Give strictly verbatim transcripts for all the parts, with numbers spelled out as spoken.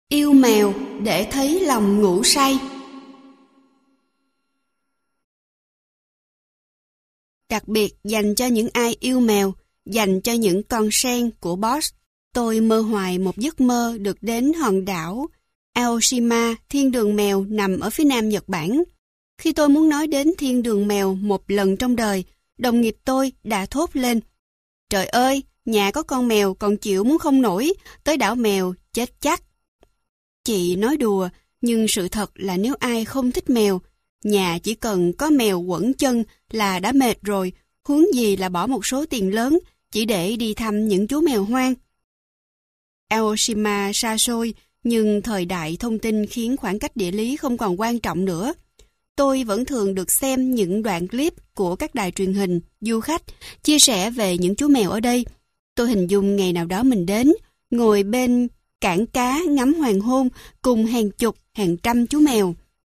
Yêu mèo để thấy lòng ngủ say. Đặc biệt dành cho những ai yêu mèo, dành cho những con sen của Boss, tôi mơ hoài một giấc mơ được đến hòn đảo Aoshima, thiên đường mèo nằm ở phía nam Nhật Bản. Khi tôi muốn nói đến thiên đường mèo một lần trong đời, đồng nghiệp tôi đã thốt lên: "Trời ơi, nhà có con mèo còn chịu muốn không nổi, tới đảo mèo chết chắc." Chị nói đùa, nhưng sự thật là nếu ai không thích mèo, nhà chỉ cần có mèo quẩn chân là đã mệt rồi, huống gì là bỏ một số tiền lớn chỉ để đi thăm những chú mèo hoang. Aoshima xa xôi, nhưng thời đại thông tin khiến khoảng cách địa lý không còn quan trọng nữa. Tôi vẫn thường được xem những đoạn clip của các đài truyền hình, du khách, chia sẻ về những chú mèo ở đây. Tôi hình dung ngày nào đó mình đến, ngồi bên cảng cá ngắm hoàng hôn cùng hàng chục, hàng trăm chú mèo.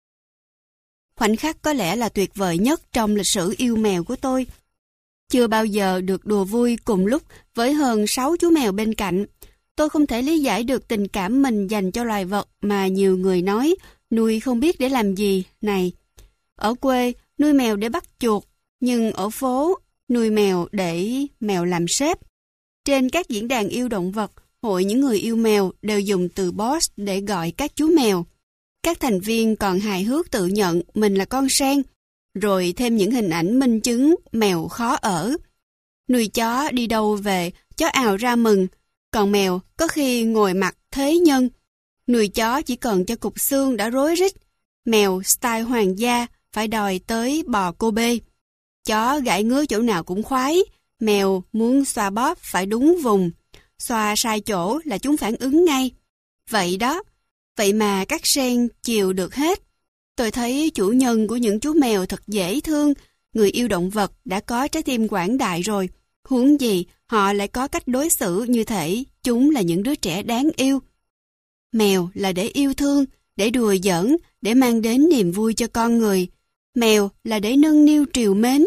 Khoảnh khắc có lẽ là tuyệt vời nhất trong lịch sử yêu mèo của tôi. Chưa bao giờ được đùa vui cùng lúc với hơn sáu chú mèo bên cạnh. Tôi không thể lý giải được tình cảm mình dành cho loài vật mà nhiều người nói nuôi không biết để làm gì này. Ở quê, nuôi mèo để bắt chuột, nhưng ở phố, nuôi mèo để mèo làm sếp. Trên các diễn đàn yêu động vật, hội những người yêu mèo đều dùng từ boss để gọi các chú mèo. Các thành viên còn hài hước tự nhận mình là con sen, rồi thêm những hình ảnh minh chứng mèo khó ở. Nuôi chó đi đâu về, chó ào ra mừng, còn mèo có khi ngồi mặt thế nhân. Nuôi chó chỉ cần cho cục xương đã rối rít, mèo style hoàng gia phải đòi tới bò Kobe. Chó gãi ngứa chỗ nào cũng khoái, mèo muốn xoa bóp phải đúng vùng. Xoa sai chỗ là chúng phản ứng ngay. Vậy đó, vậy mà các sen chiều được hết. Tôi thấy chủ nhân của những chú mèo thật dễ thương, người yêu động vật đã có trái tim quảng đại rồi. Huống gì, họ lại có cách đối xử như thể chúng là những đứa trẻ đáng yêu. Mèo là để yêu thương, để đùa giỡn, để mang đến niềm vui cho con người. Mèo là để nâng niu trìu mến.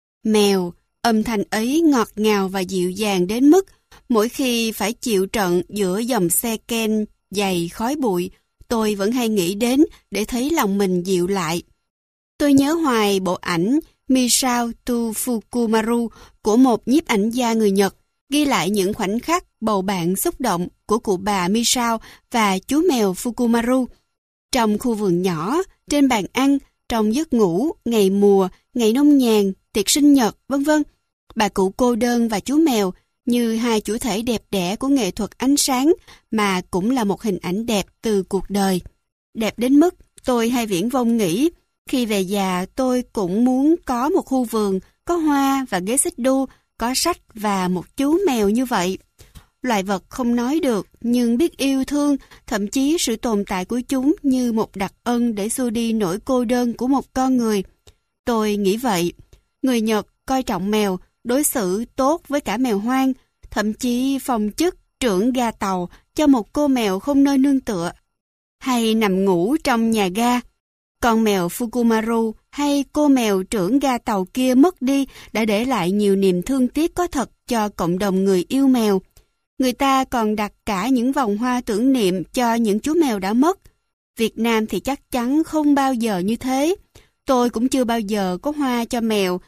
Mèo, âm thanh ấy ngọt ngào và dịu dàng đến mức mỗi khi phải chịu trận giữa dòng xe Ken dày khói bụi, tôi vẫn hay nghĩ đến để thấy lòng mình dịu lại. Tôi nhớ hoài bộ ảnh Misao to Fukumaru của một nhiếp ảnh gia người Nhật, ghi lại những khoảnh khắc bầu bạn xúc động của cụ bà Misao và chú mèo Fukumaru. Trong khu vườn nhỏ, trên bàn ăn, trong giấc ngủ, ngày mùa, ngày nông nhàn, tiệc sinh nhật, vân vân, bà cụ cô đơn và chú mèo như hai chủ thể đẹp đẽ của nghệ thuật ánh sáng mà cũng là một hình ảnh đẹp từ cuộc đời. Đẹp đến mức tôi hay viển vông nghĩ khi về già tôi cũng muốn có một khu vườn, có hoa và ghế xích đu, có sách và một chú mèo như vậy. Loài vật không nói được nhưng biết yêu thương, thậm chí sự tồn tại của chúng như một đặc ân để xua đi nỗi cô đơn của một con người. Tôi nghĩ vậy. Người Nhật coi trọng mèo, đối xử tốt với cả mèo hoang, thậm chí phong chức trưởng ga tàu cho một cô mèo không nơi nương tựa, hay nằm ngủ trong nhà ga. Con mèo Fukumaru hay cô mèo trưởng ga tàu kia mất đi đã để lại nhiều niềm thương tiếc có thật cho cộng đồng người yêu mèo. Người ta còn đặt cả những vòng hoa tưởng niệm cho những chú mèo đã mất. Việt Nam thì chắc chắn không bao giờ như thế. Tôi cũng chưa bao giờ có hoa cho mèo,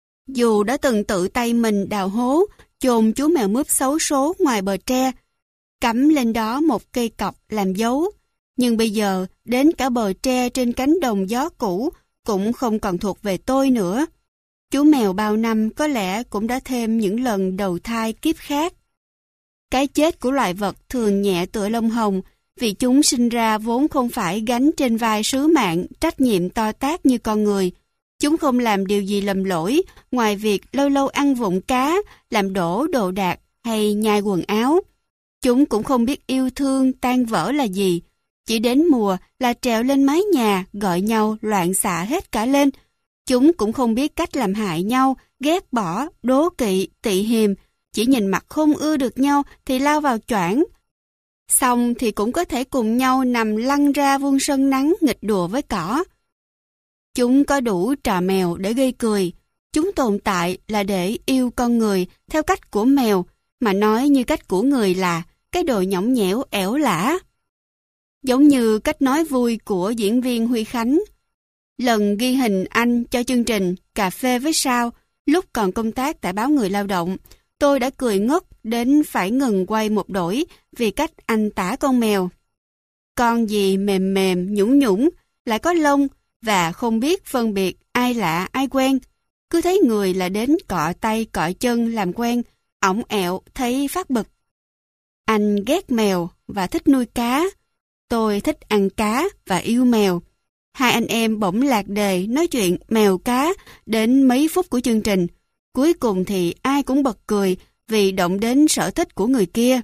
dù đã từng tự tay mình đào hố, chôn chú mèo mướp xấu số ngoài bờ tre, cắm lên đó một cây cọc làm dấu. Nhưng bây giờ, đến cả bờ tre trên cánh đồng gió cũ cũng không còn thuộc về tôi nữa. Chú mèo bao năm có lẽ cũng đã thêm những lần đầu thai kiếp khác. Cái chết của loài vật thường nhẹ tựa lông hồng, vì chúng sinh ra vốn không phải gánh trên vai sứ mạng, trách nhiệm to tát như con người. Chúng không làm điều gì lầm lỗi, ngoài việc lâu lâu ăn vụn cá, làm đổ đồ đạc hay nhai quần áo. Chúng cũng không biết yêu thương, tan vỡ là gì. Chỉ đến mùa là trèo lên mái nhà, gọi nhau loạn xạ hết cả lên. Chúng cũng không biết cách làm hại nhau, ghét bỏ, đố kỵ, tị hiềm. Chỉ nhìn mặt không ưa được nhau thì lao vào choảng. Xong thì cũng có thể cùng nhau nằm lăn ra vuông sân nắng nghịch đùa với cỏ. Chúng có đủ trò mèo để gây cười. Chúng tồn tại là để yêu con người theo cách của mèo, mà nói như cách của người là cái đồ nhõng nhẽo ẻo lả. giống như cách nói vui của diễn viên Huy Khánh. Lần ghi hình anh cho chương trình Cà phê với Sao lúc còn công tác tại báo Người Lao động, tôi đã cười ngất đến phải ngừng quay một đổi vì cách anh tả con mèo. Con gì mềm mềm, nhũng nhũng, lại có lông và không biết phân biệt ai lạ ai quen. Cứ thấy người là đến cọ tay cọ chân làm quen, ỏng ẹo thấy phát bực. Anh ghét mèo và thích nuôi cá. Tôi thích ăn cá và yêu mèo. Hai anh em bỗng lạc đề nói chuyện mèo cá đến mấy phút của chương trình. Cuối cùng thì ai cũng bật cười vì động đến sở thích của người kia.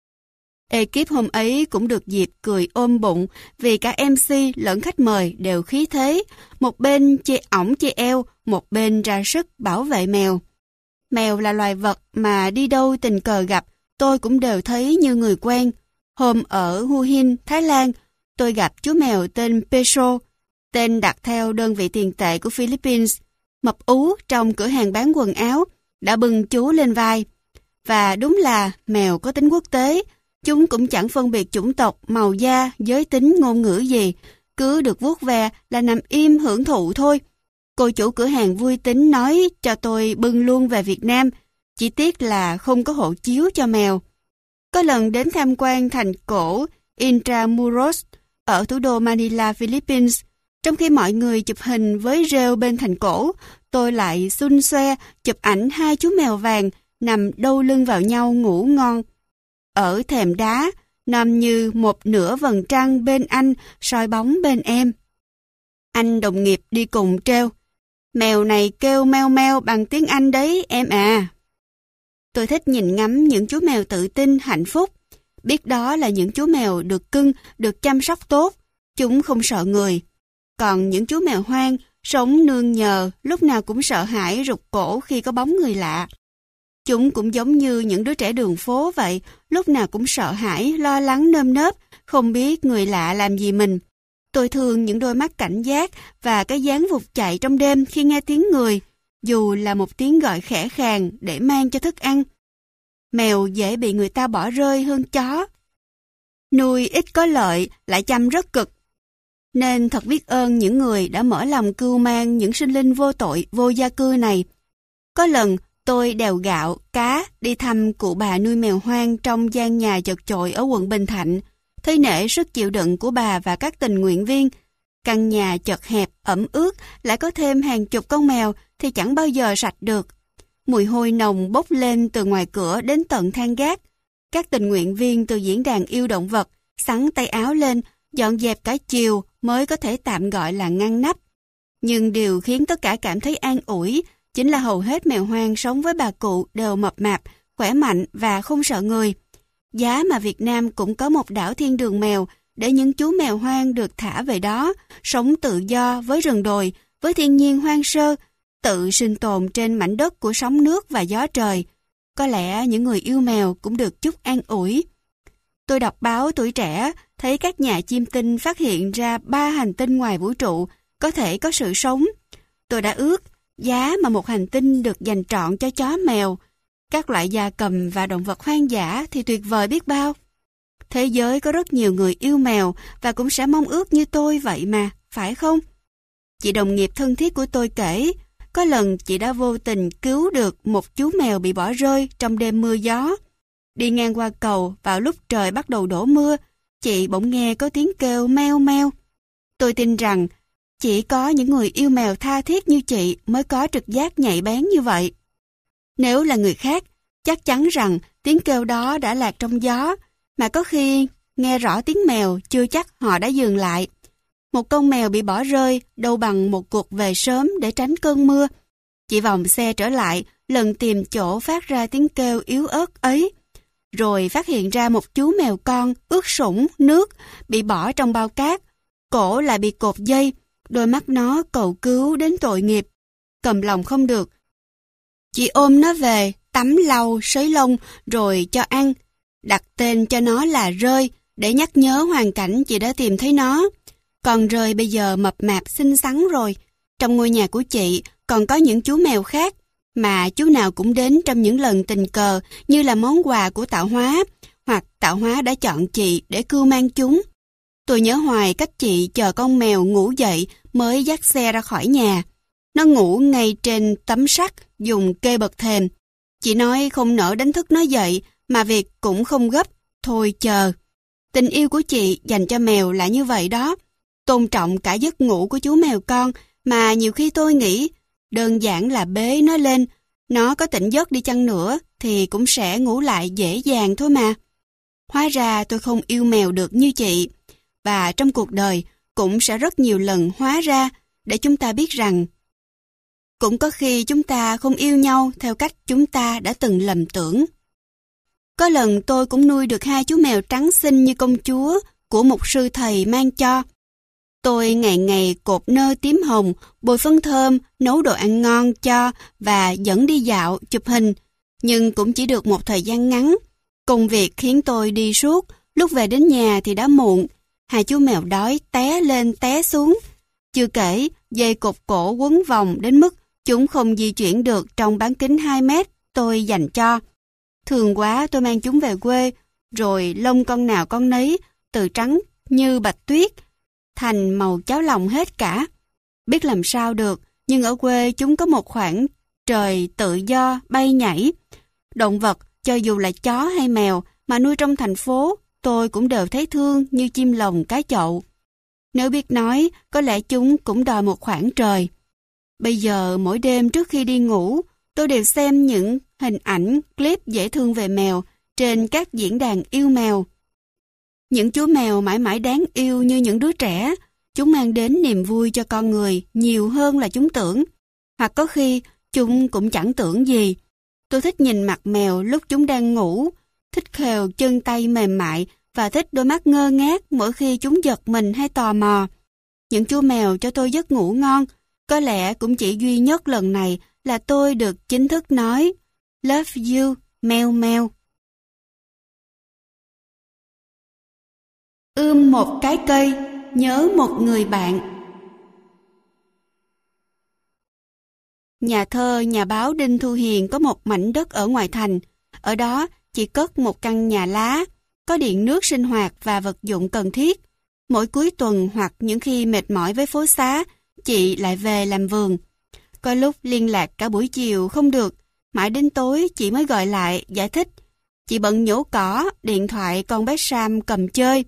Ekip hôm ấy cũng được dịp cười ôm bụng vì cả em xê lẫn khách mời đều khí thế. Một bên chê ỏng chê eo, một bên ra sức bảo vệ mèo. Mèo là loài vật mà đi đâu tình cờ gặp, tôi cũng đều thấy như người quen. Hôm ở Hue Hin, Thái Lan, tôi gặp chú mèo tên Peso, tên đặt theo đơn vị tiền tệ của Philippines, mập ú trong cửa hàng bán quần áo, đã bưng chú lên vai. Và đúng là mèo có tính quốc tế, chúng cũng chẳng phân biệt chủng tộc, màu da, giới tính, ngôn ngữ gì, cứ được vuốt ve là nằm im hưởng thụ thôi. Cô chủ cửa hàng vui tính nói cho tôi bưng luôn về Việt Nam, chỉ tiếc là không có hộ chiếu cho mèo. Có lần đến tham quan thành cổ Intramuros ở thủ đô Manila, Philippines, trong khi mọi người chụp hình với rêu bên thành cổ, tôi lại xun xoe chụp ảnh hai chú mèo vàng nằm đâu lưng vào nhau ngủ ngon. Ở thềm đá, nằm như một nửa vầng trăng bên anh, soi bóng bên em. Anh đồng nghiệp đi cùng trêu, mèo này kêu meo meo bằng tiếng Anh đấy em à. Tôi thích nhìn ngắm những chú mèo tự tin, hạnh phúc. Biết đó là những chú mèo được cưng, được chăm sóc tốt. Chúng không sợ người. Còn những chú mèo hoang, sống nương nhờ, lúc nào cũng sợ hãi rụt cổ khi có bóng người lạ. Chúng cũng giống như những đứa trẻ đường phố vậy, lúc nào cũng sợ hãi, lo lắng nơm nớp, không biết người lạ làm gì mình. Tôi thương những đôi mắt cảnh giác và cái dáng vụt chạy trong đêm khi nghe tiếng người, dù là một tiếng gọi khẽ khàng để mang cho thức ăn. Mèo dễ bị người ta bỏ rơi hơn chó. Nuôi ít có lợi, lại chăm rất cực. Nên thật biết ơn những người đã mở lòng cưu mang những sinh linh vô tội, vô gia cư này. Có lần, tôi đèo gạo, cá đi thăm cụ bà nuôi mèo hoang trong gian nhà chật chội ở quận Bình Thạnh. Thấy nể sức chịu đựng của bà và các tình nguyện viên. Căn nhà chật hẹp, ẩm ướt, lại có thêm hàng chục con mèo thì chẳng bao giờ sạch được. Mùi hôi nồng bốc lên từ ngoài cửa đến tận thang gác. Các tình nguyện viên từ diễn đàn yêu động vật xắn tay áo lên, dọn dẹp cả chiều mới có thể tạm gọi là ngăn nắp. Nhưng điều khiến tất cả cảm thấy an ủi chính là hầu hết mèo hoang sống với bà cụ đều mập mạp, khỏe mạnh và không sợ người. Giá mà Việt Nam cũng có một đảo thiên đường mèo để những chú mèo hoang được thả về đó, sống tự do với rừng đồi, với thiên nhiên hoang sơ, tự sinh tồn trên mảnh đất của sóng nước và gió trời. Có lẽ những người yêu mèo cũng được chút an ủi. Tôi đọc báo Tuổi Trẻ, thấy các nhà chiêm tinh phát hiện ra ba hành tinh ngoài vũ trụ có thể có sự sống. Tôi đã ước, giá mà một hành tinh được dành trọn cho chó mèo, các loại gia cầm và động vật hoang dã thì tuyệt vời biết bao. Thế giới có rất nhiều người yêu mèo và cũng sẽ mong ước như tôi vậy mà, phải không? Chị đồng nghiệp thân thiết của tôi kể, có lần chị đã vô tình cứu được một chú mèo bị bỏ rơi trong đêm mưa gió. Đi ngang qua cầu vào lúc trời bắt đầu đổ mưa, chị bỗng nghe có tiếng kêu meo meo. Tôi tin rằng chỉ có những người yêu mèo tha thiết như chị mới có trực giác nhạy bén như vậy. Nếu là người khác, chắc chắn rằng tiếng kêu đó đã lạc trong gió, mà có khi nghe rõ tiếng mèo chưa chắc họ đã dừng lại. Một con mèo bị bỏ rơi đâu bằng một cuộc về sớm để tránh cơn mưa. Chị vòng xe trở lại, lần tìm chỗ phát ra tiếng kêu yếu ớt ấy. Rồi phát hiện ra một chú mèo con ướt sũng nước bị bỏ trong bao cát, cổ lại bị cột dây, đôi mắt nó cầu cứu đến tội nghiệp. Cầm lòng không được, chị ôm nó về, tắm lau, sới lông rồi cho ăn, đặt tên cho nó là Rơi để nhắc nhớ hoàn cảnh chị đã tìm thấy nó. Còn Rơi bây giờ mập mạp xinh xắn rồi. Trong ngôi nhà của chị còn có những chú mèo khác, mà chú nào cũng đến trong những lần tình cờ như là món quà của Tạo Hóa, hoặc Tạo Hóa đã chọn chị để cưu mang chúng. Tôi nhớ hoài cách chị chờ con mèo ngủ dậy mới dắt xe ra khỏi nhà. Nó ngủ ngay trên tấm sắt dùng kê bậc thềm. Chị nói không nỡ đánh thức nó dậy, mà việc cũng không gấp, thôi chờ. Tình yêu của chị dành cho mèo là như vậy đó. Tôn trọng cả giấc ngủ của chú mèo con, mà nhiều khi tôi nghĩ đơn giản là bế nó lên. Nó có tỉnh giấc đi chăng nữa thì cũng sẽ ngủ lại dễ dàng thôi mà. Hóa ra tôi không yêu mèo được như chị. Và trong cuộc đời cũng sẽ rất nhiều lần hóa ra để chúng ta biết rằng cũng có khi chúng ta không yêu nhau theo cách chúng ta đã từng lầm tưởng. Có lần tôi cũng nuôi được hai chú mèo trắng xinh như công chúa của một sư thầy mang cho. Tôi ngày ngày cột nơ tím hồng, bôi phấn thơm, nấu đồ ăn ngon cho và dẫn đi dạo, chụp hình. Nhưng cũng chỉ được một thời gian ngắn. Công việc khiến tôi đi suốt, lúc về đến nhà thì đã muộn. Hai chú mèo đói té lên té xuống. Chưa kể, dây cột cổ quấn vòng đến mức chúng không di chuyển được trong bán kính hai mét tôi dành cho. Thường quá tôi mang chúng về quê, rồi lông con nào con nấy, từ trắng như bạch tuyết, thành màu cháo lòng hết cả. Biết làm sao được, nhưng ở quê chúng có một khoảng trời tự do, bay nhảy. Động vật, cho dù là chó hay mèo, mà nuôi trong thành phố, tôi cũng đều thấy thương như chim lồng cá chậu. Nếu biết nói, có lẽ chúng cũng đòi một khoảng trời. Bây giờ, mỗi đêm trước khi đi ngủ, tôi đều xem những hình ảnh, clip dễ thương về mèo trên các diễn đàn yêu mèo. Những chú mèo mãi mãi đáng yêu như những đứa trẻ, chúng mang đến niềm vui cho con người nhiều hơn là chúng tưởng. Hoặc có khi, chúng cũng chẳng tưởng gì. Tôi thích nhìn mặt mèo lúc chúng đang ngủ, thích khều chân tay mềm mại và thích đôi mắt ngơ ngác mỗi khi chúng giật mình hay tò mò. Những chú mèo cho tôi giấc ngủ ngon. Có lẽ cũng chỉ duy nhất lần này là tôi được chính thức nói Love you, mèo mèo. Ươm một cái cây, nhớ một người bạn. Nhà thơ, nhà báo Đinh Thu Hiền có một mảnh đất ở ngoài thành. Ở đó chỉ cất một căn nhà lá, có điện nước sinh hoạt và vật dụng cần thiết. Mỗi cuối tuần hoặc những khi mệt mỏi với phố xá, chị lại về làm vườn. Có lúc liên lạc cả buổi chiều không được, mãi đến tối chị mới gọi lại giải thích. Chị bận nhổ cỏ, điện thoại con bé Sam cầm chơi.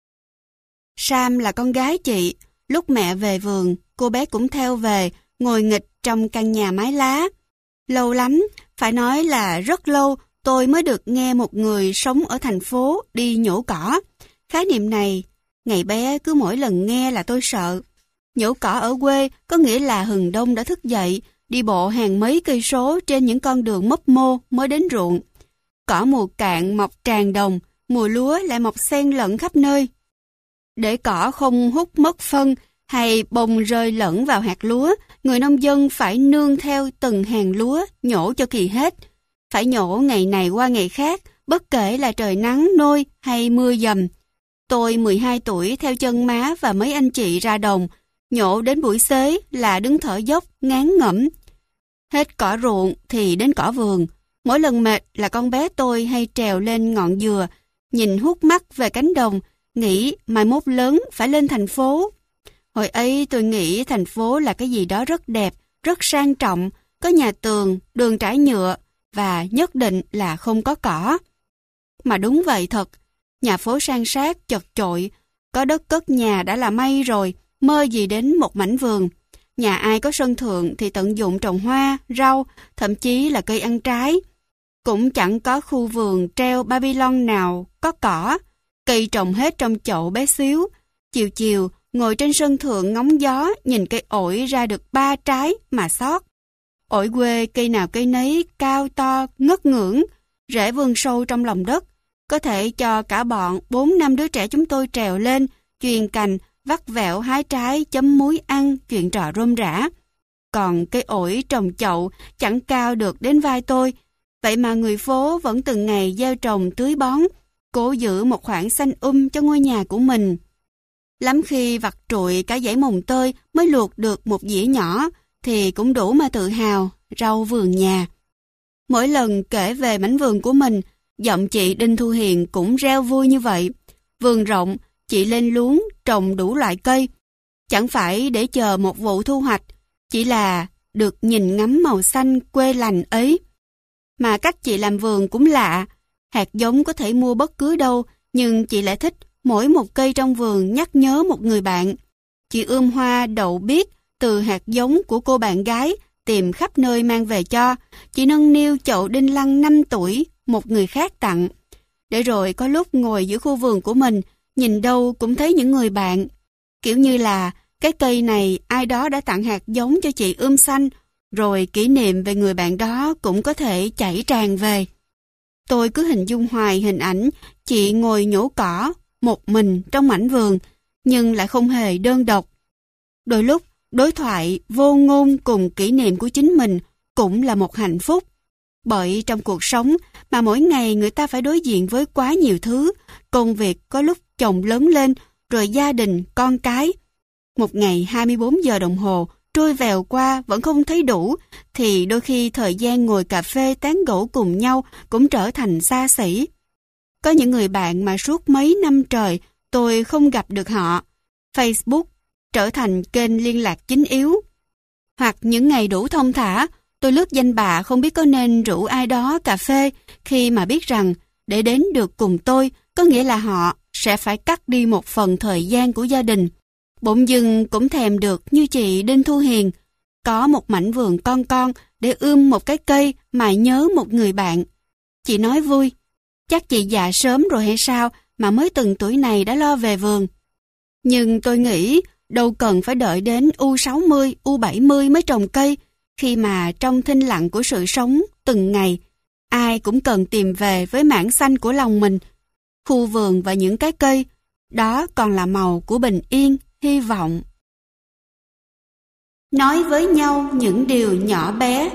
Sam là con gái chị, lúc mẹ về vườn, cô bé cũng theo về, ngồi nghịch trong căn nhà mái lá. Lâu lắm, phải nói là rất lâu, tôi mới được nghe một người sống ở thành phố đi nhổ cỏ. Khái niệm này, ngày bé cứ mỗi lần nghe là tôi sợ. Nhổ cỏ ở quê có nghĩa là hừng đông đã thức dậy, đi bộ hàng mấy cây số trên những con đường mấp mô mới đến ruộng. Cỏ mùa cạn mọc tràn đồng, mùa lúa lại mọc xen lẫn khắp nơi. Để cỏ không hút mất phân hay bông rơi lẫn vào hạt lúa, người nông dân phải nương theo từng hàng lúa, nhổ cho kỳ hết. Phải nhổ ngày này qua ngày khác, bất kể là trời nắng nôi hay mưa dầm. Tôi mười hai tuổi theo chân má và mấy anh chị ra đồng, nhổ đến buổi xế là đứng thở dốc, ngán ngẩm. Hết cỏ ruộng thì đến cỏ vườn. Mỗi lần mệt là con bé tôi hay trèo lên ngọn dừa, nhìn hút mắt về cánh đồng, nghĩ mai mốt lớn phải lên thành phố. Hồi ấy tôi nghĩ thành phố là cái gì đó rất đẹp, rất sang trọng, có nhà tường, đường trải nhựa và nhất định là không có cỏ. Mà đúng vậy thật, nhà phố san sát, chật chội, có đất cất nhà đã là may rồi, mơ gì đến một mảnh vườn. Nhà ai có sân thượng thì tận dụng trồng hoa, rau, thậm chí là cây ăn trái. Cũng chẳng có khu vườn treo Babylon nào có cỏ, cây trồng hết trong chậu bé xíu. Chiều chiều, ngồi trên sân thượng ngóng gió, nhìn cây ổi ra được ba trái mà xót. Ổi quê cây nào cây nấy cao to, ngất ngưỡng, rễ vươn sâu trong lòng đất. Có thể cho cả bọn bốn năm đứa trẻ chúng tôi trèo lên, chuyền cành, vắt vẹo hái trái, chấm muối ăn, chuyện trò rôm rã. Còn cây ổi trồng chậu chẳng cao được đến vai tôi. Vậy mà người phố vẫn từng ngày gieo trồng tưới bón, cố giữ một khoảng xanh um cho ngôi nhà của mình. Lắm khi vặt trụi cả dãy mồng tơi mới luộc được một dĩa nhỏ, thì cũng đủ mà tự hào, rau vườn nhà. Mỗi lần kể về mảnh vườn của mình, giọng chị Đinh Thu Hiền cũng reo vui như vậy. Vườn rộng, chị lên luống trồng đủ loại cây. Chẳng phải để chờ một vụ thu hoạch, chỉ là được nhìn ngắm màu xanh quê lành ấy. Mà cách chị làm vườn cũng lạ, hạt giống có thể mua bất cứ đâu, nhưng chị lại thích mỗi một cây trong vườn nhắc nhớ một người bạn. Chị ươm hoa đậu biếc từ hạt giống của cô bạn gái, tìm khắp nơi mang về cho. Chị nâng niu chậu đinh lăng năm tuổi, một người khác tặng. Để rồi có lúc ngồi giữa khu vườn của mình, nhìn đâu cũng thấy những người bạn. Kiểu như là cái cây này ai đó đã tặng hạt giống cho chị ươm xanh, rồi kỷ niệm về người bạn đó cũng có thể chảy tràn về. Tôi cứ hình dung hoài hình ảnh chị ngồi nhổ cỏ, một mình trong mảnh vườn, nhưng lại không hề đơn độc. Đôi lúc, đối thoại vô ngôn cùng kỷ niệm của chính mình cũng là một hạnh phúc. Bởi trong cuộc sống mà mỗi ngày người ta phải đối diện với quá nhiều thứ, công việc có lúc chồng lớn lên, rồi gia đình, con cái. Một ngày hai mươi bốn giờ đồng hồ trôi vèo qua vẫn không thấy đủ, thì đôi khi thời gian ngồi cà phê tán gẫu cùng nhau cũng trở thành xa xỉ. Có những người bạn mà suốt mấy năm trời tôi không gặp được họ. Facebook trở thành kênh liên lạc chính yếu. Hoặc những ngày đủ thong thả, tôi lướt danh bạ không biết có nên rủ ai đó cà phê, khi mà biết rằng để đến được cùng tôi có nghĩa là họ sẽ phải cắt đi một phần thời gian của gia đình. Bỗng dưng cũng thèm được như chị Đinh Thu Hiền, có một mảnh vườn con con để ươm một cái cây mà nhớ một người bạn. Chị nói vui, chắc chị già sớm rồi hay sao mà mới từng tuổi này đã lo về vườn. Nhưng tôi nghĩ đâu cần phải đợi đến u sáu mươi, u bảy mươi mới trồng cây, khi mà trong thinh lặng của sự sống từng ngày, ai cũng cần tìm về với mảng xanh của lòng mình. Khu vườn và những cái cây, đó còn là màu của bình yên, hy vọng. Nói với nhau những điều nhỏ bé.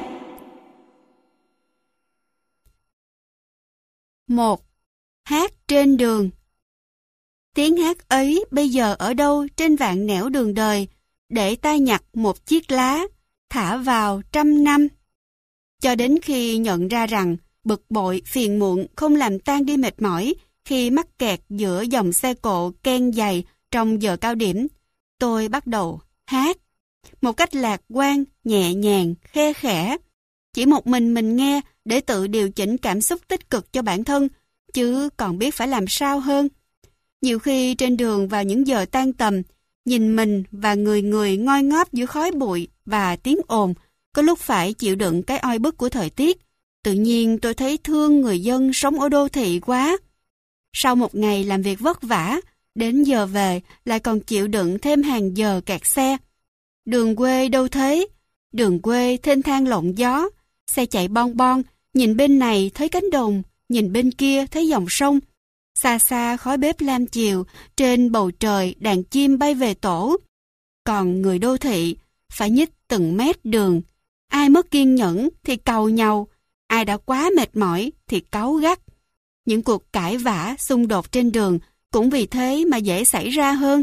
Một. Hát trên đường. Tiếng hát ấy bây giờ ở đâu trên vạn nẻo đường đời, để ta nhặt một chiếc lá, thả vào trăm năm. Cho đến khi nhận ra rằng bực bội, phiền muộn không làm tan đi mệt mỏi khi mắc kẹt giữa dòng xe cộ ken dày trong giờ cao điểm, tôi bắt đầu hát. Một cách lạc quan, nhẹ nhàng, khe khẽ. Chỉ một mình mình nghe để tự điều chỉnh cảm xúc tích cực cho bản thân, chứ còn biết phải làm sao hơn. Nhiều khi trên đường vào những giờ tan tầm, nhìn mình và người người ngoi ngóp giữa khói bụi và tiếng ồn, có lúc phải chịu đựng cái oi bức của thời tiết. Tự nhiên tôi thấy thương người dân sống ở đô thị quá. Sau một ngày làm việc vất vả, đến giờ về lại còn chịu đựng thêm hàng giờ kẹt xe. Đường quê đâu thế? Đường quê thênh thang lộng gió, xe chạy bon bon, nhìn bên này thấy cánh đồng, nhìn bên kia thấy dòng sông. Xa xa khói bếp lam chiều, trên bầu trời đàn chim bay về tổ. Còn người đô thị phải nhích từng mét đường. Ai mất kiên nhẫn thì càu nhau, ai đã quá mệt mỏi thì cáu gắt. Những cuộc cãi vã, xung đột trên đường cũng vì thế mà dễ xảy ra hơn.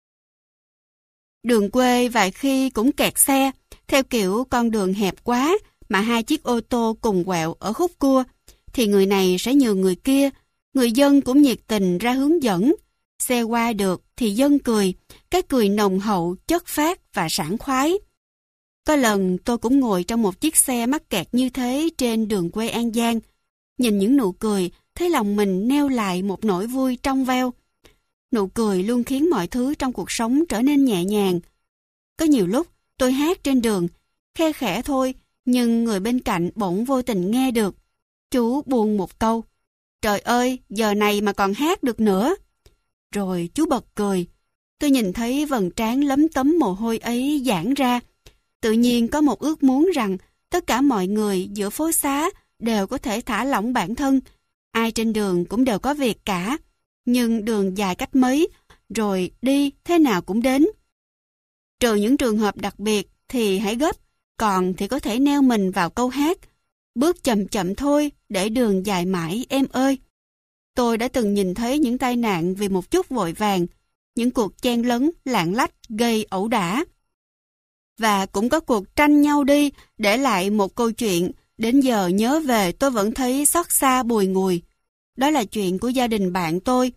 Đường quê vài khi cũng kẹt xe, theo kiểu con đường hẹp quá mà hai chiếc ô tô cùng quẹo ở khúc cua, thì người này sẽ nhường người kia, người dân cũng nhiệt tình ra hướng dẫn. Xe qua được thì dân cười, cái cười nồng hậu, chất phác và sảng khoái. Có lần tôi cũng ngồi trong một chiếc xe mắc kẹt như thế trên đường quê An Giang. Nhìn những nụ cười, thấy lòng mình neo lại một nỗi vui trong veo. Nụ cười luôn khiến mọi thứ trong cuộc sống trở nên nhẹ nhàng. Có nhiều lúc tôi hát trên đường, khe khẽ thôi, nhưng người bên cạnh bỗng vô tình nghe được. Chú buông một câu, trời ơi, giờ này mà còn hát được nữa. Rồi chú bật cười. Tôi nhìn thấy vầng trán lấm tấm mồ hôi ấy giãn ra. Tự nhiên có một ước muốn rằng tất cả mọi người giữa phố xá đều có thể thả lỏng bản thân. Ai trên đường cũng đều có việc cả. Nhưng đường dài cách mấy, rồi đi thế nào cũng đến. Trừ những trường hợp đặc biệt thì hãy gấp, còn thì có thể neo mình vào câu hát. Bước chậm chậm thôi, để đường dài mãi em ơi. Tôi đã từng nhìn thấy những tai nạn vì một chút vội vàng, những cuộc chen lấn, lạng lách gây ẩu đả. Và cũng có cuộc tranh nhau đi, để lại một câu chuyện, đến giờ nhớ về tôi vẫn thấy xót xa bùi ngùi. Đó là chuyện của gia đình bạn tôi.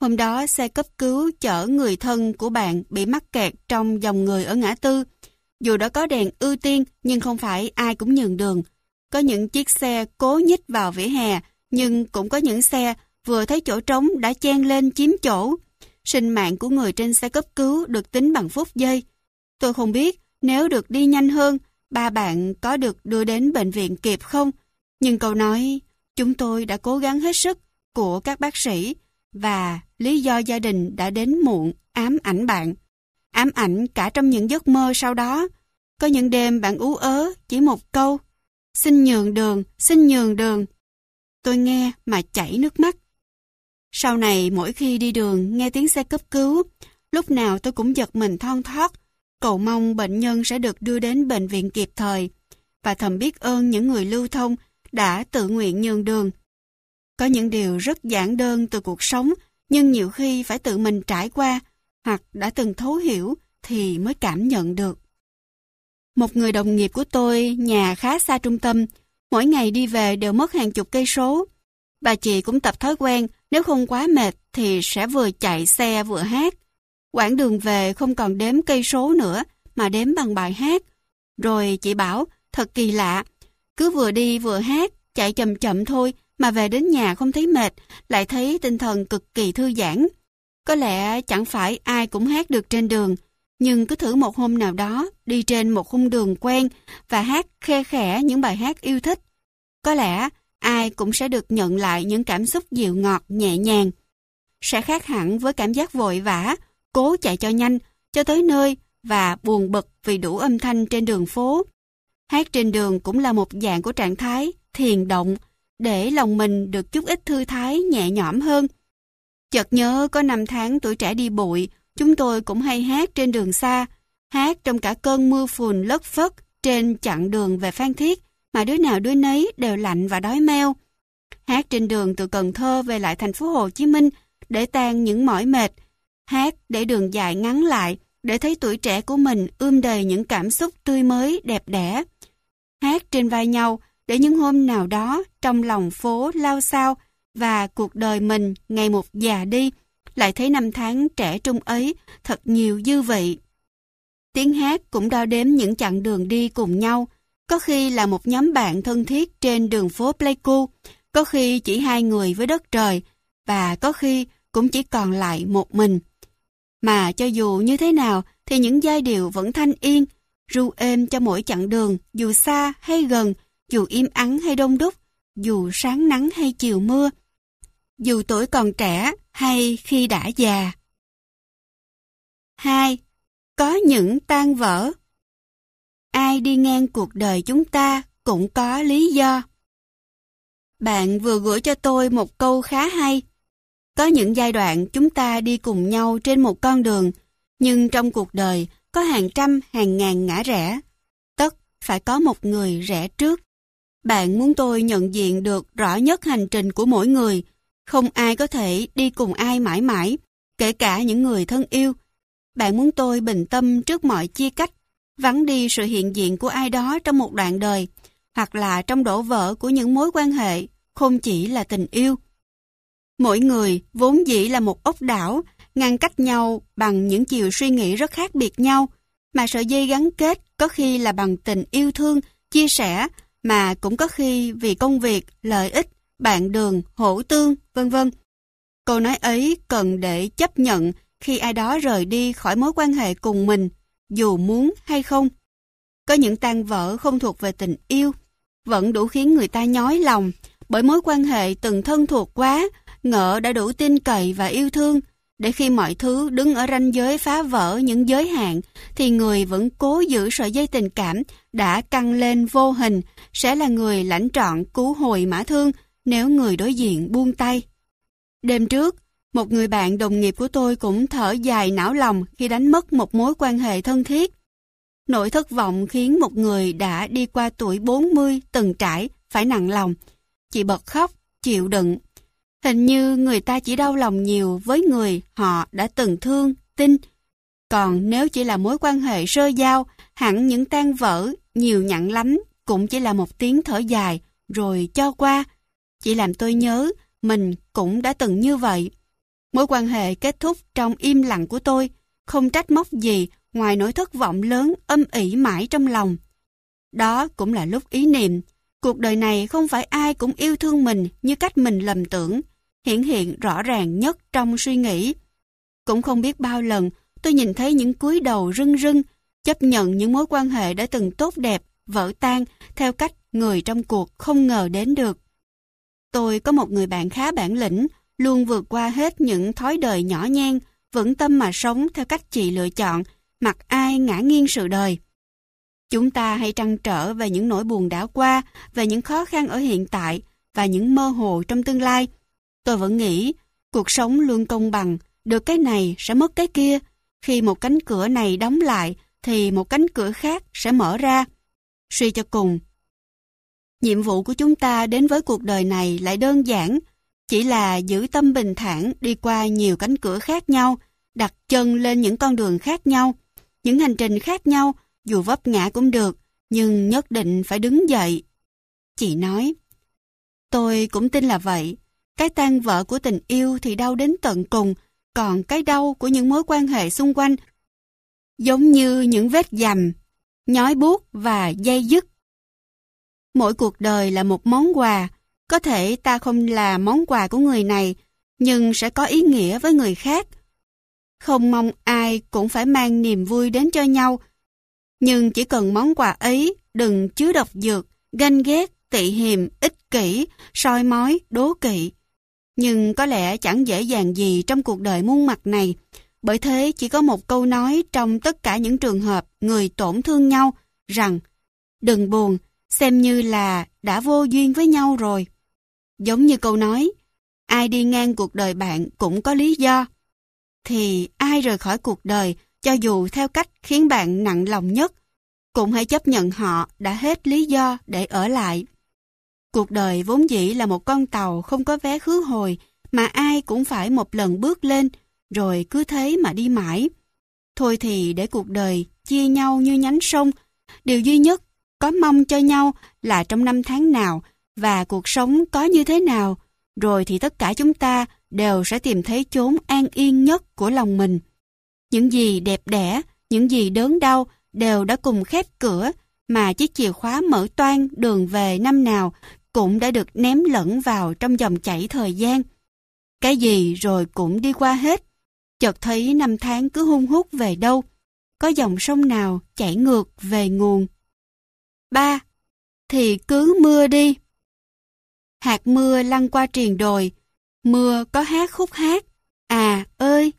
Hôm đó xe cấp cứu chở người thân của bạn bị mắc kẹt trong dòng người ở ngã tư. Dù đã có đèn ưu tiên nhưng không phải ai cũng nhường đường. Có những chiếc xe cố nhích vào vỉa hè, nhưng cũng có những xe vừa thấy chỗ trống đã chen lên chiếm chỗ. Sinh mạng của người trên xe cấp cứu được tính bằng phút giây. Tôi không biết nếu được đi nhanh hơn, ba bạn có được đưa đến bệnh viện kịp không? Nhưng câu nói, chúng tôi đã cố gắng hết sức của các bác sĩ và lý do gia đình đã đến muộn ám ảnh bạn. Ám ảnh cả trong những giấc mơ sau đó. Có những đêm bạn ú ớ chỉ một câu, xin nhường đường, xin nhường đường. Tôi nghe mà chảy nước mắt. Sau này mỗi khi đi đường nghe tiếng xe cấp cứu, lúc nào tôi cũng giật mình thon thót, cầu mong bệnh nhân sẽ được đưa đến bệnh viện kịp thời, và thầm biết ơn những người lưu thông đã tự nguyện nhường đường. Có những điều rất giản đơn từ cuộc sống, nhưng nhiều khi phải tự mình trải qua, hoặc đã từng thấu hiểu thì mới cảm nhận được. Một người đồng nghiệp của tôi, nhà khá xa trung tâm, mỗi ngày đi về đều mất hàng chục cây số. Bà chị cũng tập thói quen, nếu không quá mệt thì sẽ vừa chạy xe vừa hát. Quãng đường về không còn đếm cây số nữa, mà đếm bằng bài hát. Rồi chị bảo, thật kỳ lạ, cứ vừa đi vừa hát, chạy chậm chậm thôi, mà về đến nhà không thấy mệt, lại thấy tinh thần cực kỳ thư giãn. Có lẽ chẳng phải ai cũng hát được trên đường, nhưng cứ thử một hôm nào đó đi trên một khung đường quen và hát khe khẽ những bài hát yêu thích. Có lẽ ai cũng sẽ được nhận lại những cảm xúc dịu ngọt nhẹ nhàng. Sẽ khác hẳn với cảm giác vội vã, cố chạy cho nhanh, cho tới nơi và buồn bực vì đủ âm thanh trên đường phố. Hát trên đường cũng là một dạng của trạng thái thiền động, để lòng mình được chút ít thư thái nhẹ nhõm hơn. Chợt nhớ có năm tháng tuổi trẻ đi bụi, chúng tôi cũng hay hát trên đường xa, hát trong cả cơn mưa phùn lất phất trên chặng đường về Phan Thiết, mà đứa nào đứa nấy đều lạnh và đói meo. Hát trên đường từ Cần Thơ về lại thành phố Hồ Chí Minh để tan những mỏi mệt, hát để đường dài ngắn lại, để thấy tuổi trẻ của mình ươm đầy những cảm xúc tươi mới đẹp đẽ. Hát trên vai nhau để những hôm nào đó trong lòng phố lao xao và cuộc đời mình ngày một già đi, lại thấy năm tháng trẻ trung ấy thật nhiều dư vị. Tiếng hát cũng đo đếm những chặng đường đi cùng nhau, có khi là một nhóm bạn thân thiết trên đường phố Pleiku, có khi chỉ hai người với đất trời, và có khi cũng chỉ còn lại một mình. Mà cho dù như thế nào thì những giai điệu vẫn thanh yên, ru êm cho mỗi chặng đường, dù xa hay gần, dù im ắng hay đông đúc, dù sáng nắng hay chiều mưa, dù tuổi còn trẻ hay khi đã già. hai. Có những tan vỡ. Ai đi ngang cuộc đời chúng ta cũng có lý do. Bạn vừa gửi cho tôi một câu khá hay. Có những giai đoạn chúng ta đi cùng nhau trên một con đường, nhưng trong cuộc đời có hàng trăm hàng ngàn ngã rẽ. Tất phải có một người rẽ trước. Bạn muốn tôi nhận diện được rõ nhất hành trình của mỗi người. Không ai có thể đi cùng ai mãi mãi, kể cả những người thân yêu. Bạn muốn tôi bình tâm trước mọi chia cách, vắng đi sự hiện diện của ai đó trong một đoạn đời, hoặc là trong đổ vỡ của những mối quan hệ, không chỉ là tình yêu. Mỗi người vốn dĩ là một ốc đảo, ngăn cách nhau bằng những chiều suy nghĩ rất khác biệt nhau, mà sợi dây gắn kết có khi là bằng tình yêu thương, chia sẻ, mà cũng có khi vì công việc, lợi ích, bạn đường, hỗ tương, vân vân. Câu nói ấy cần để chấp nhận khi ai đó rời đi khỏi mối quan hệ cùng mình, dù muốn hay không. Có những tan vỡ không thuộc về tình yêu, vẫn đủ khiến người ta nhói lòng, bởi mối quan hệ từng thân thuộc quá, ngỡ đã đủ tin cậy và yêu thương, để khi mọi thứ đứng ở ranh giới phá vỡ những giới hạn, thì người vẫn cố giữ sợi dây tình cảm đã căng lên vô hình, sẽ là người lãnh trọn cứu hồi mã thương nếu người đối diện buông tay. Đêm trước, một người bạn đồng nghiệp của tôi cũng thở dài não lòng khi đánh mất một mối quan hệ thân thiết. Nỗi thất vọng khiến một người đã đi qua tuổi bốn mươi từng trải phải nặng lòng. Chị bật khóc, chịu đựng. Hình như người ta chỉ đau lòng nhiều với người họ đã từng thương, tin. Còn nếu chỉ là mối quan hệ sơ giao, hẳn những tan vỡ, nhiều nhặn lắm, cũng chỉ là một tiếng thở dài, rồi cho qua. Chỉ làm tôi nhớ, mình cũng đã từng như vậy. Mối quan hệ kết thúc trong im lặng của tôi, không trách móc gì ngoài nỗi thất vọng lớn âm ỉ mãi trong lòng. Đó cũng là lúc ý niệm, cuộc đời này không phải ai cũng yêu thương mình như cách mình lầm tưởng, hiển hiện rõ ràng nhất trong suy nghĩ. Cũng không biết bao lần tôi nhìn thấy những cúi đầu rưng rưng, chấp nhận những mối quan hệ đã từng tốt đẹp, vỡ tan theo cách người trong cuộc không ngờ đến được. Tôi có một người bạn khá bản lĩnh, luôn vượt qua hết những thói đời nhỏ nhen, vững tâm mà sống theo cách chị lựa chọn, mặc ai ngã nghiêng sự đời. Chúng ta hay trăn trở về những nỗi buồn đã qua, về những khó khăn ở hiện tại và những mơ hồ trong tương lai. Tôi vẫn nghĩ, cuộc sống luôn công bằng, được cái này sẽ mất cái kia. Khi một cánh cửa này đóng lại, thì một cánh cửa khác sẽ mở ra. Suy cho cùng, nhiệm vụ của chúng ta đến với cuộc đời này lại đơn giản, chỉ là giữ tâm bình thản đi qua nhiều cánh cửa khác nhau, đặt chân lên những con đường khác nhau, những hành trình khác nhau, dù vấp ngã cũng được, nhưng nhất định phải đứng dậy. Chị nói, tôi cũng tin là vậy. Cái tan vỡ của tình yêu thì đau đến tận cùng, còn cái đau của những mối quan hệ xung quanh giống như những vết dầm, nhói buốt và dây dứt. Mỗi cuộc đời là một món quà, có thể ta không là món quà của người này, nhưng sẽ có ý nghĩa với người khác. Không mong ai cũng phải mang niềm vui đến cho nhau, nhưng chỉ cần món quà ấy đừng chứa độc dược, ganh ghét, tị hiềm, ích kỷ, soi mói, đố kỵ. Nhưng có lẽ chẳng dễ dàng gì trong cuộc đời muôn mặt này, bởi thế chỉ có một câu nói trong tất cả những trường hợp người tổn thương nhau, rằng đừng buồn, xem như là đã vô duyên với nhau rồi. Giống như câu nói, ai đi ngang cuộc đời bạn cũng có lý do. Thì ai rời khỏi cuộc đời, cho dù theo cách khiến bạn nặng lòng nhất, cũng hãy chấp nhận họ đã hết lý do để ở lại. Cuộc đời vốn dĩ là một con tàu không có vé khứ hồi, mà ai cũng phải một lần bước lên, rồi cứ thế mà đi mãi. Thôi thì để cuộc đời chia nhau như nhánh sông, điều duy nhất có mong cho nhau là trong năm tháng nào và cuộc sống có như thế nào, rồi thì tất cả chúng ta đều sẽ tìm thấy chốn an yên nhất của lòng mình. Những gì đẹp đẽ, những gì đớn đau đều đã cùng khép cửa, mà chiếc chìa khóa mở toang đường về năm nào cũng đã được ném lẫn vào trong dòng chảy thời gian. Cái gì rồi cũng đi qua hết, chợt thấy năm tháng cứ hun hút về đâu, có dòng sông nào chảy ngược về nguồn. Ba, thì cứ mưa đi. Hạt mưa lăn qua triền đồi, mưa có hát khúc hát, à ơi.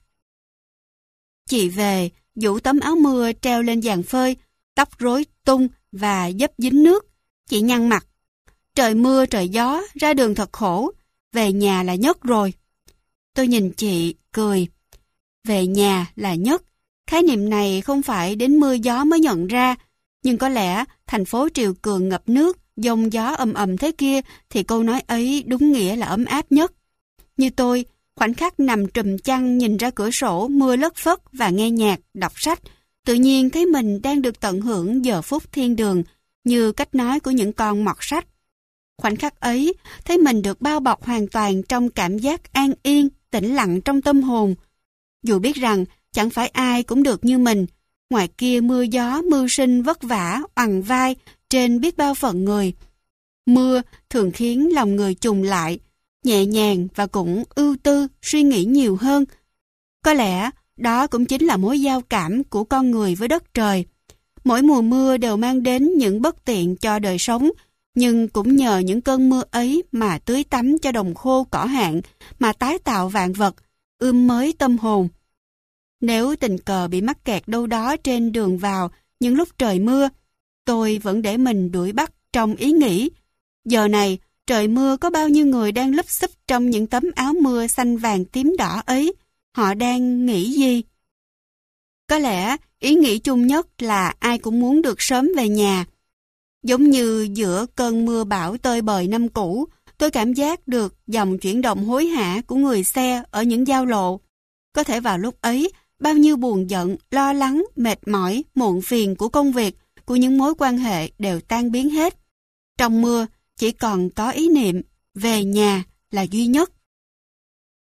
Chị về, giũ tấm áo mưa treo lên giàn phơi, tóc rối tung và dấp dính nước. Chị nhăn mặt. Trời mưa trời gió, ra đường thật khổ, về nhà là nhất rồi. Tôi nhìn chị, cười. Về nhà là nhất. Khái niệm này không phải đến mưa gió mới nhận ra, nhưng có lẽ thành phố triều cường ngập nước, giông gió ầm ầm thế kia thì câu nói ấy đúng nghĩa là ấm áp nhất. Như tôi, khoảnh khắc nằm trùm chăn nhìn ra cửa sổ mưa lất phất và nghe nhạc, đọc sách, tự nhiên thấy mình đang được tận hưởng giờ phút thiên đường, như cách nói của những con mọt sách. Khoảnh khắc ấy, thấy mình được bao bọc hoàn toàn trong cảm giác an yên, tĩnh lặng trong tâm hồn. Dù biết rằng chẳng phải ai cũng được như mình, ngoài kia mưa gió, mưu sinh vất vả, oằn vai trên biết bao phận người. Mưa thường khiến lòng người trùng lại, nhẹ nhàng và cũng ưu tư, suy nghĩ nhiều hơn. Có lẽ đó cũng chính là mối giao cảm của con người với đất trời. Mỗi mùa mưa đều mang đến những bất tiện cho đời sống, nhưng cũng nhờ những cơn mưa ấy mà tưới tắm cho đồng khô cỏ hạn, mà tái tạo vạn vật, ươm mới tâm hồn. Nếu tình cờ bị mắc kẹt đâu đó trên đường vào những lúc trời mưa, tôi vẫn để mình đuổi bắt trong ý nghĩ. Giờ này, trời mưa có bao nhiêu người đang lúp xúp trong những tấm áo mưa xanh vàng tím đỏ ấy, họ đang nghĩ gì? Có lẽ ý nghĩ chung nhất là ai cũng muốn được sớm về nhà. Giống như giữa cơn mưa bão tơi bời năm cũ, tôi cảm giác được dòng chuyển động hối hả của người xe ở những giao lộ. Có thể vào lúc ấy, bao nhiêu buồn giận, lo lắng, mệt mỏi, muộn phiền của công việc, của những mối quan hệ đều tan biến hết. Trong mưa, chỉ còn có ý niệm về nhà là duy nhất.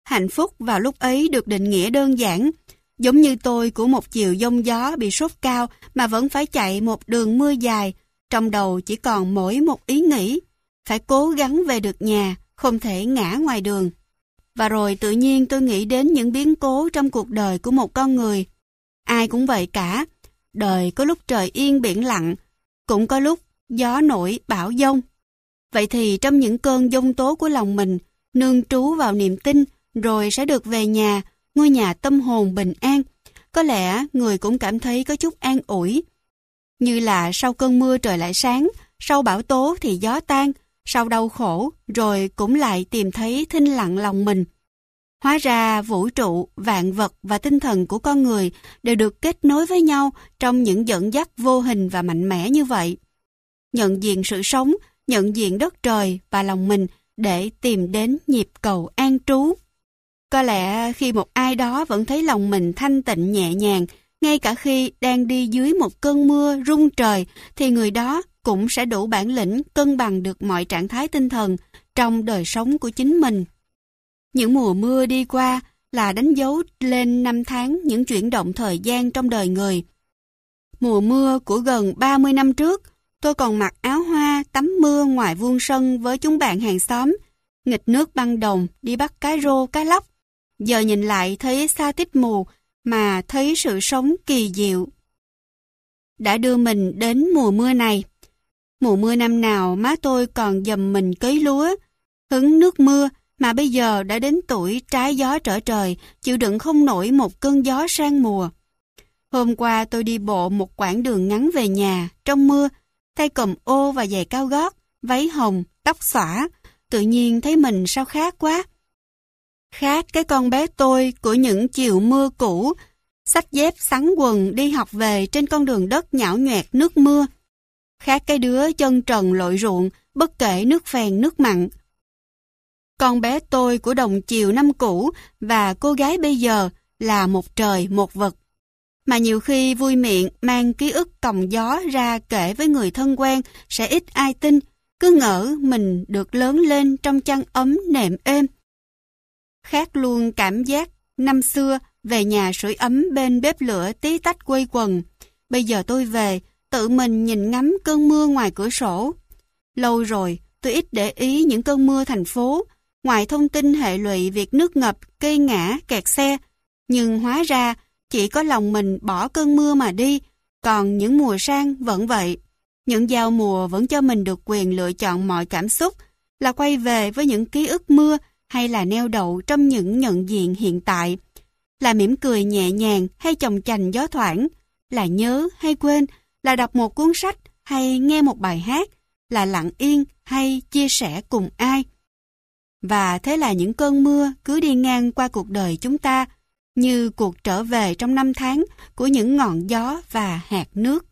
hạnh phúc vào lúc ấy được định nghĩa đơn giản, giống như tôi của một chiều giông gió bị sốt cao mà vẫn phải chạy một đường mưa dài, trong đầu chỉ còn mỗi một ý nghĩ, phải cố gắng về được nhà, không thể ngã ngoài đường. Và rồi tự nhiên tôi nghĩ đến những biến cố trong cuộc đời của một con người. Ai cũng vậy cả, đời có lúc trời yên biển lặng, cũng có lúc gió nổi bão giông. Vậy thì trong những cơn giông tố của lòng mình, nương trú vào niềm tin, rồi sẽ được về nhà, ngôi nhà tâm hồn bình an. Có lẽ người cũng cảm thấy có chút an ủi. Như là sau cơn mưa trời lại sáng, sau bão tố thì gió tan, sau đau khổ rồi cũng lại tìm thấy thinh lặng lòng mình. Hóa ra vũ trụ, vạn vật và tinh thần của con người đều được kết nối với nhau trong những dẫn dắt vô hình và mạnh mẽ như vậy. Nhận diện sự sống, nhận diện đất trời và lòng mình để tìm đến nhịp cầu an trú. Có lẽ khi một ai đó vẫn thấy lòng mình thanh tịnh nhẹ nhàng, ngay cả khi đang đi dưới một cơn mưa rung trời, thì người đó cũng sẽ đủ bản lĩnh cân bằng được mọi trạng thái tinh thần trong đời sống của chính mình. Những mùa mưa đi qua là đánh dấu lên năm tháng những chuyển động thời gian trong đời người. Mùa mưa của gần ba mươi năm trước, tôi còn mặc áo hoa tắm mưa ngoài vuông sân với chúng bạn hàng xóm, nghịch nước băng đồng đi bắt cá rô cá lóc. Giờ nhìn lại thấy xa tít mù mà thấy sự sống kỳ diệu đã đưa mình đến mùa mưa này. Mùa mưa năm nào má tôi còn dầm mình cấy lúa, hứng nước mưa, mà bây giờ đã đến tuổi trái gió trở trời, chịu đựng không nổi một cơn gió sang mùa. Hôm qua tôi đi bộ một quãng đường ngắn về nhà, trong mưa, tay cầm ô và giày cao gót, váy hồng, tóc xõa, tự nhiên thấy mình sao khác quá. Khác cái con bé tôi của những chiều mưa cũ, xách dép sắn quần đi học về trên con đường đất nhão nhoẹt nước mưa. Khác cái đứa chân trần lội ruộng, bất kể nước phèn nước mặn. Con bé tôi của đồng chiều năm cũ và cô gái bây giờ là một trời một vực. Mà nhiều khi vui miệng mang ký ức còng gió ra kể với người thân quen sẽ ít ai tin, cứ ngỡ mình được lớn lên trong chăn ấm nệm êm. Khác luôn cảm giác năm xưa về nhà sưởi ấm bên bếp lửa tí tách quây quần. Bây giờ tôi về, tự mình nhìn ngắm cơn mưa ngoài cửa sổ. Lâu rồi, tôi ít để ý những cơn mưa thành phố, ngoài thông tin hệ lụy việc nước ngập, cây ngã, kẹt xe. Nhưng hóa ra, chỉ có lòng mình bỏ cơn mưa mà đi, còn những mùa sang vẫn vậy. Những giao mùa vẫn cho mình được quyền lựa chọn mọi cảm xúc, là quay về với những ký ức mưa hay là neo đậu trong những nhận diện hiện tại, là mỉm cười nhẹ nhàng hay chồng chành gió thoảng, là nhớ hay quên, là đọc một cuốn sách hay nghe một bài hát, là lặng yên hay chia sẻ cùng ai. Và thế là những cơn mưa cứ đi ngang qua cuộc đời chúng ta, như cuộc trở về trong năm tháng của những ngọn gió và hạt nước.